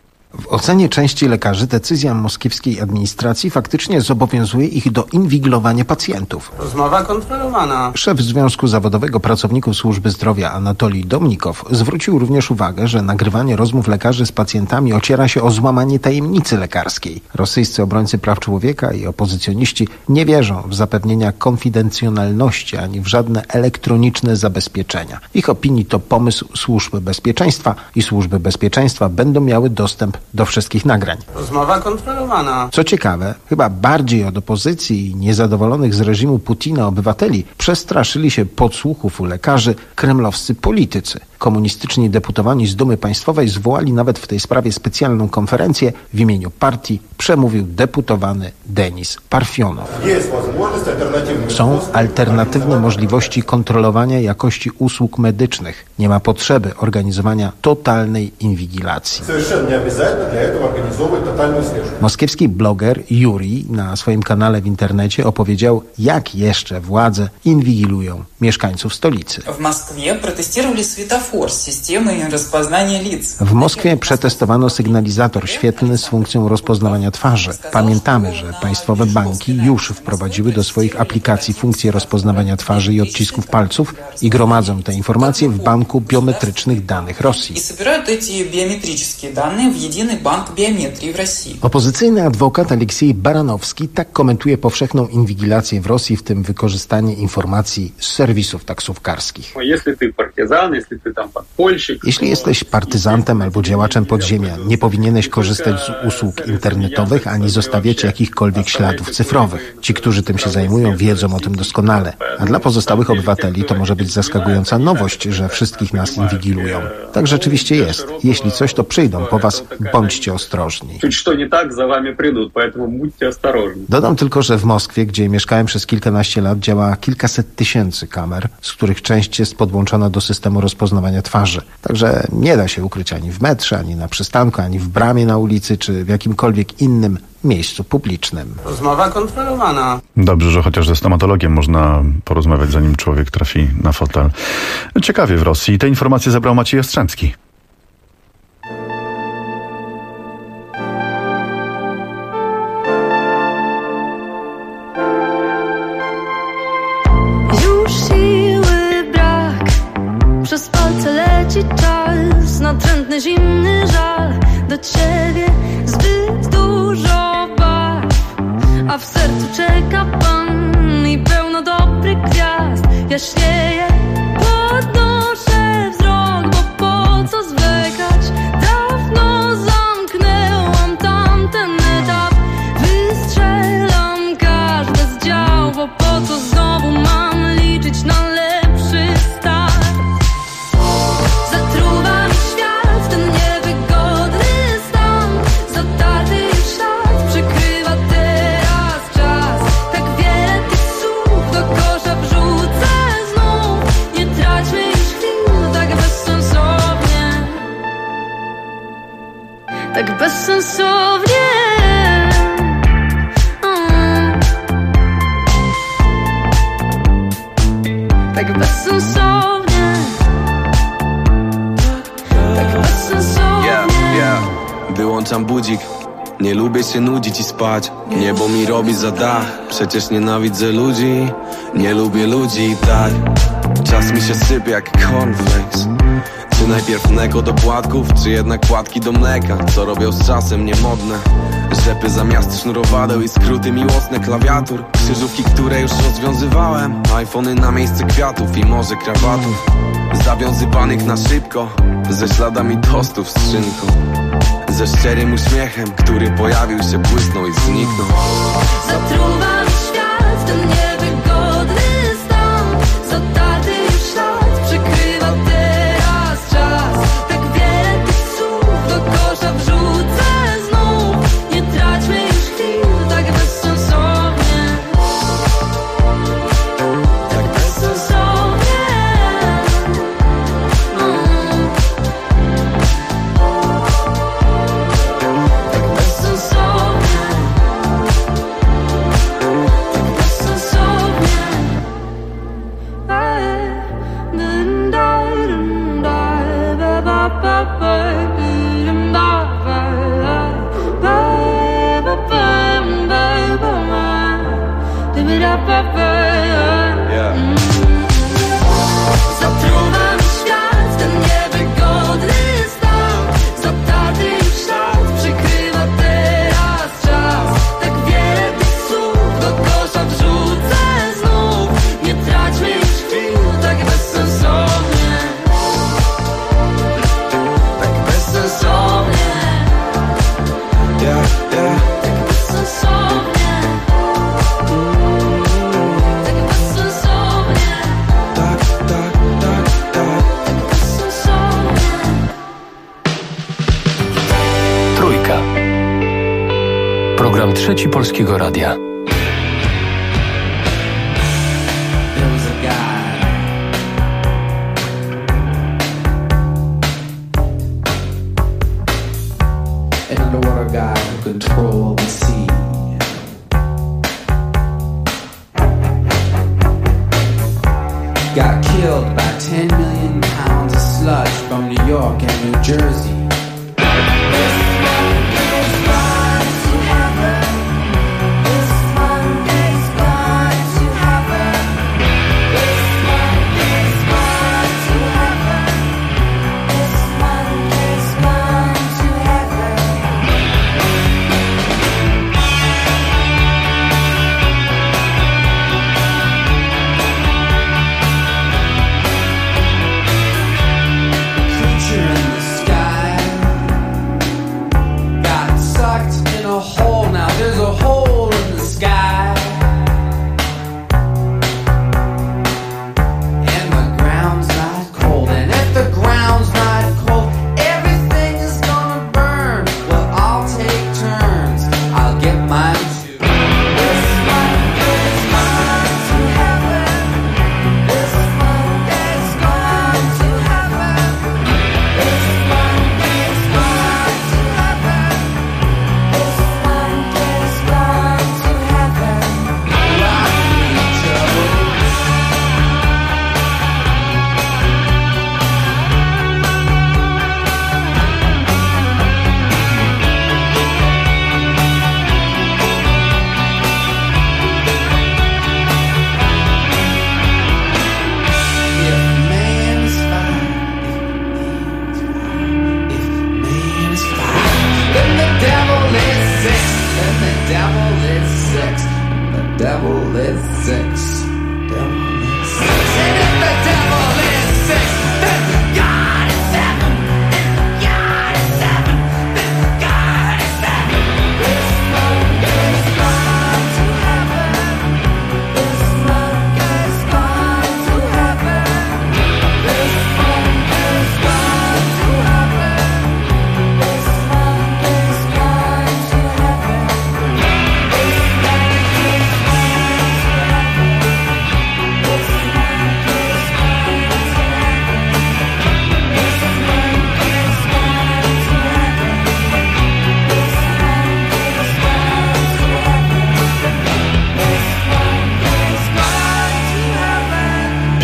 W ocenie części lekarzy decyzja moskiewskiej administracji faktycznie zobowiązuje ich do inwigilowania pacjentów. Rozmowa kontrolowana. Szef Związku Zawodowego Pracowników Służby Zdrowia Anatolij Domnikow zwrócił również uwagę, że nagrywanie rozmów lekarzy z pacjentami ociera się o złamanie tajemnicy lekarskiej. Rosyjscy obrońcy praw człowieka i opozycjoniści nie wierzą w zapewnienia konfidencjonalności ani w żadne elektroniczne zabezpieczenia. W ich opinii to pomysł służby bezpieczeństwa i służby bezpieczeństwa będą miały dostęp do wszystkich nagrań. Rozmowa kontrolowana. Co ciekawe, chyba bardziej od opozycji i niezadowolonych z reżimu Putina obywateli przestraszyli się podsłuchów u lekarzy kremlowscy politycy. Komunistyczni deputowani z Dumy Państwowej zwołali nawet w tej sprawie specjalną konferencję. W imieniu partii przemówił deputowany Denis Parfionow. Są alternatywne możliwości kontrolowania jakości usług medycznych. Nie ma potrzeby organizowania totalnej inwigilacji. Moskiewski bloger Yuri na swoim kanale w internecie opowiedział, jak jeszcze władze inwigilują mieszkańców stolicy. W Moskwie przetestowano sygnalizator świetlny z funkcją rozpoznawania twarzy. Pamiętamy, że państwowe banki już wprowadziły do swoich aplikacji funkcję rozpoznawania twarzy i odcisków palców i gromadzą te informacje w Banku Biometrycznych Danych Rosji. Opozycyjny adwokat Aleksiej Baranowski tak komentuje powszechną inwigilację w Rosji, w tym wykorzystanie informacji z serwisów taksówkarskich. Jeśli jesteś partyzantem albo działaczem podziemia, nie powinieneś korzystać z usług internetowych ani zostawiać jakichkolwiek śladów cyfrowych. Ci, którzy tym się zajmują, wiedzą o tym doskonale. A dla pozostałych obywateli to może być zaskakująca nowość, że wszystkich nas inwigilują. Tak rzeczywiście jest. Jeśli coś, to przyjdą po was, bądźcie ostrożni. Dodam tylko, że w Moskwie, gdzie mieszkałem przez kilkanaście lat, działa kilkaset tysięcy kamer, z których część jest podłączona do systemu rozpoznawania twarzy. Także nie da się ukryć ani w metrze, ani na przystanku, ani w bramie na ulicy, czy w jakimkolwiek innym miejscu publicznym. Rozmowa kontrolowana. Dobrze, że chociaż ze stomatologiem można porozmawiać, zanim człowiek trafi na fotel. Ciekawie w Rosji. Te informacje zebrał Maciej Jastrzębski. Przez palce leci czas, natrętny, zimny żal. Do ciebie zbyt dużo barw, a w sercu czeka pan i pełno dobrych gwiazd. Jaśnieje, podnoszę wzrok, bo po co zwlekać? Dawno zamknęłam tamten etap. Wystrzelam każde z dział, bo po co znowu mam liczyć na lepszy start? Zatruwa mi świat, ten niewygodny stan. Zatarty już ślad przykrywa teraz czas. Tak wiele tych słów do kosza wrzucę znów. Nie traćmy już chwil tak bezsensownie. Tak bezsensownie. tak bezsensownie, tak bezsensownie. Wyłączam budzik, nie lubię się nudzić i spać. Niebo mi robi za dach, przecież nienawidzę ludzi. Nie lubię ludzi i tak czas mi się sypie jak cornflakes. Czy najpierw mleko do płatków, czy jednak płatki do mleka? Co robią z czasem niemodne rzepy zamiast sznurowadeł i skróty miłosne klawiatur. Krzyżówki, które już rozwiązywałem, iPhony na miejsce kwiatów i może krawatów zawiązywanych na szybko, ze śladami tostów z szynką, ze szczerym uśmiechem, który pojawił się, błysnął i zniknął. Zatruwa mi świat ten niewygodny stan, zatarty już ślad przykrywa teraz czas. Tak wiele tych słów do kosza wrzucę znów. Nie traćmy już chwil tak bezsensownie, tak bezsensownie. Tak bezsensownie, tak bezsensownie. Zatruwa mi świat ten niewygodny stan, zatarty już ślad przykrywa teraz czas. Tak wiele tych słów do kosza wrzucę znów. Nie traćmy już chwil tak bezsensownie, tak bezsensownie, tak bezsensownie, tak bezsensownie, tak bezsensownie. Trójka. Program Trzeci Polskiego Radia. There was a guy an underwater guy who controlled the sea. Got killed by 10 million pounds of sludge from New York and New Jersey. Creature in the sky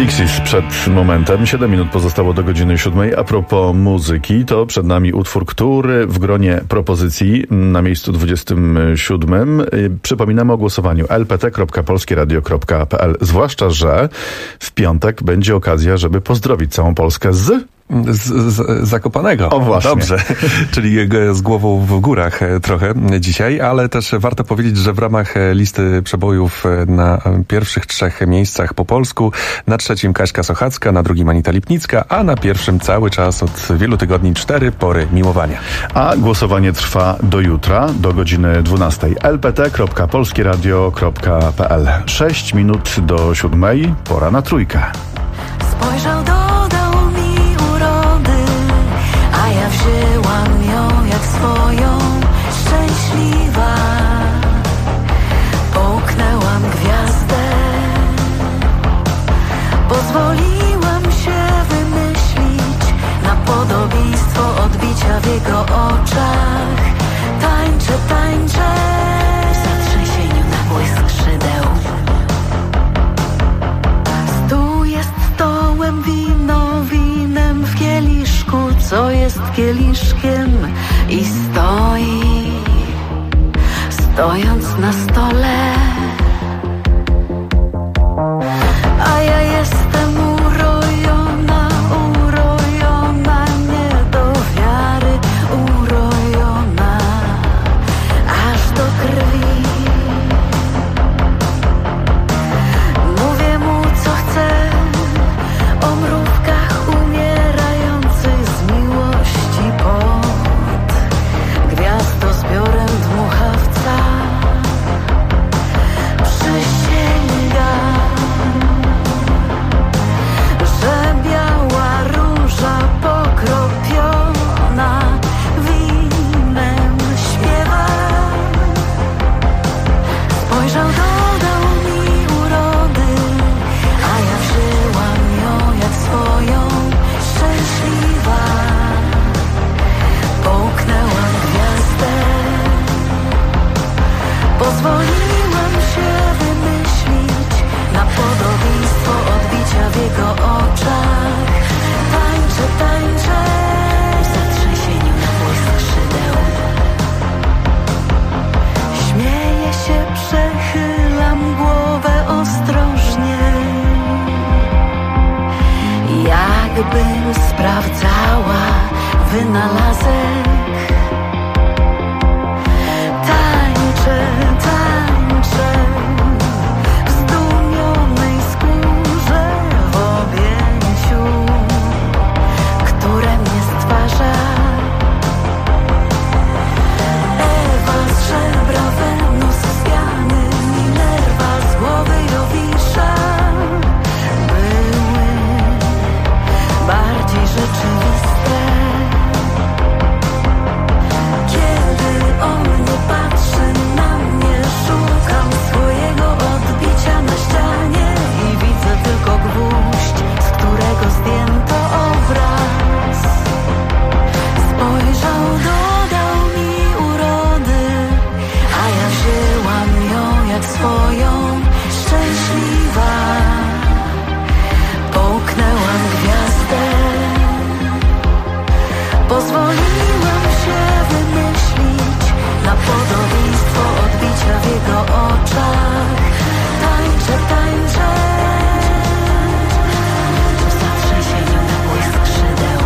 Pixies przed momentem. 7 minut pozostało do godziny 7. A propos muzyki, to przed nami utwór, który w gronie propozycji na miejscu 27. Przypominamy o głosowaniu lpt.polskieradio.pl. Zwłaszcza, że w piątek będzie okazja, żeby pozdrowić całą Polskę z Zakopanego. O właśnie. Dobrze, czyli z głową w górach trochę dzisiaj, ale też warto powiedzieć, że w ramach listy przebojów na pierwszych 3 miejscach po polsku, na 3 Kaśka Sochacka, na 2 Anita Lipnicka, a na 1 cały czas od wielu tygodni 4 Pory Miłowania. A głosowanie trwa do jutra, do godziny 12. lpt.polskieradio.pl. 6 minut do 7. Pora na trójkę. Spojrzał, dodał mi urody, a ja wzięłam ją jak swoją, szczęśliwa. Połknęłam gwiazdę, pozwoliłam się wymyślić na podobieństwo odbicia w jego oczach. Tańczę, tańczę w zatrzęsieniu na błysk skrzydeł. Stół jest stołem, wino winem w kieliszku, co jest kieliszkiem i stoi, stojąc na stole. A ja jestem urojona, urojona, nie do wiary, urojona, aż do krwi. Mówię mu, co chcę, o mrówkach umierających z miłości pod gwiazdozbiorem dmuchawca. Przysięgam, że biała róża pokropiona winem śpiewa. Spojrzał, dodał mi urody, a ja wzięłam ją jak swoją, szczęśliwa. Połknęłam gwiazdę, pozwoliłam się wymyślić na podobieństwo odbicia w jego oczach. Tańczę, tańczę w zatrzęsieniu na błysk skrzydeł. Śmieję się, przechylam głowę ostrożnie, jakbym sprawdzała wynalazek. Tańczę, tańczę w zdumionej skórze, w objęciu, które mnie stwarza. Ewa z żebra, Wenus z piany, Minerva z głowy Jowisza były bardziej rzeczywiste. Kiedy on nie patrzy na mnie, szukam swojego odbicia na ścianie i widzę tylko gwóźdź, z którego zdjęto obraz. Spojrzał, dodał mi urody, a ja wzięłam ją jak swoją, szczęśliwa. Połknęłam gwiazdę, pozwoliłam się wymyślić na podobieństwo odbicia w jego oczach. Tańczę, tańczę w zatrzęsieniu na błysk skrzydeł.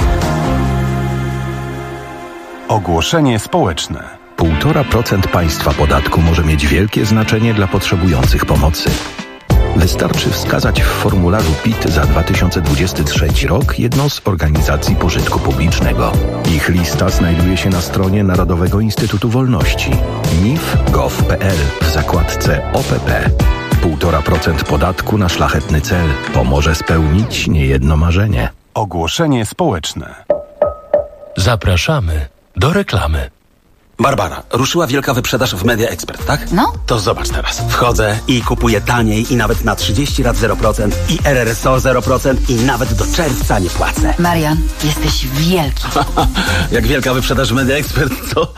Ogłoszenie społeczne. 1,5% państwa podatku może mieć wielkie znaczenie dla potrzebujących pomocy. Wystarczy wskazać w formularzu PIT za 2023 rok jedną z organizacji pożytku publicznego. Ich lista znajduje się na stronie Narodowego Instytutu Wolności nif.gov.pl w zakładce OPP. 1,5% podatku na szlachetny cel pomoże spełnić niejedno marzenie. Ogłoszenie społeczne. Zapraszamy do reklamy. Barbara, ruszyła wielka wyprzedaż w Media Expert, tak? No. To zobacz teraz. Wchodzę i kupuję taniej i nawet na 30 lat 0% i RRSO 0% i nawet do czerwca nie płacę. Marian, jesteś wielki. Jak wielka wyprzedaż w Media Expert, to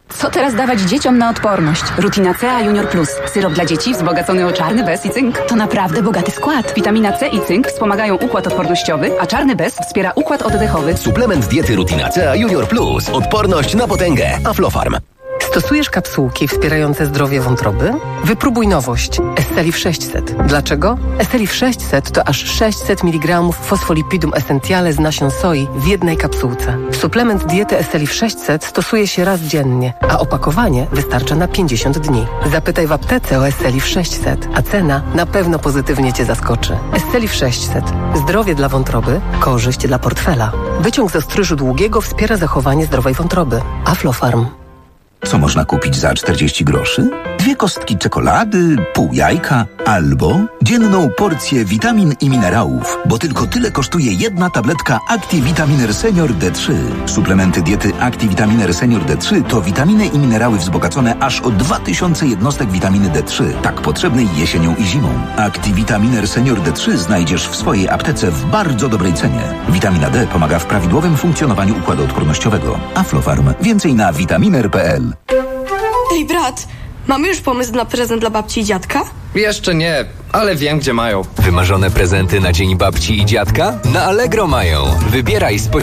Co teraz dawać dzieciom na odporność? Rutina C Junior Plus. Syrop dla dzieci wzbogacony o czarny bez i cynk. To naprawdę bogaty skład. Witamina C i cynk wspomagają układ odpornościowy, a czarny bez wspiera układ oddechowy. Suplement diety Rutina C Junior Plus. Odporność na potęgę. Aflofarm. Stosujesz kapsułki wspierające zdrowie wątroby? Wypróbuj nowość. Estelif 600. Dlaczego? Estelif 600 to aż 600 mg fosfolipidum essentiale z nasion soi w jednej kapsułce. Suplement diety Estelif 600 stosuje się raz dziennie, a opakowanie wystarcza na 50 dni. Zapytaj w aptece o Estelif 600, a cena na pewno pozytywnie Cię zaskoczy. Estelif 600. Zdrowie dla wątroby, korzyść dla portfela. Wyciąg z ostryżu długiego wspiera zachowanie zdrowej wątroby. Aflofarm. Co można kupić za 40 groszy? 2 kostki czekolady, pół jajka albo dzienną porcję witamin i minerałów, bo tylko tyle kosztuje jedna tabletka ActiVitaminer Senior D3. Suplementy diety ActiVitaminer Senior D3 to witaminy i minerały wzbogacone aż o 2000 jednostek witaminy D3, tak potrzebnej jesienią i zimą. ActiVitaminer Senior D3 znajdziesz w swojej aptece w bardzo dobrej cenie. Witamina D pomaga w prawidłowym funkcjonowaniu układu odpornościowego. Aflofarm. Więcej na vitaminer.pl. Ej, brat, mamy już pomysł na prezent dla babci i dziadka? Jeszcze nie, ale wiem, gdzie mają. Wymarzone prezenty na Dzień Babci i Dziadka? Na Allegro mają. Wybieraj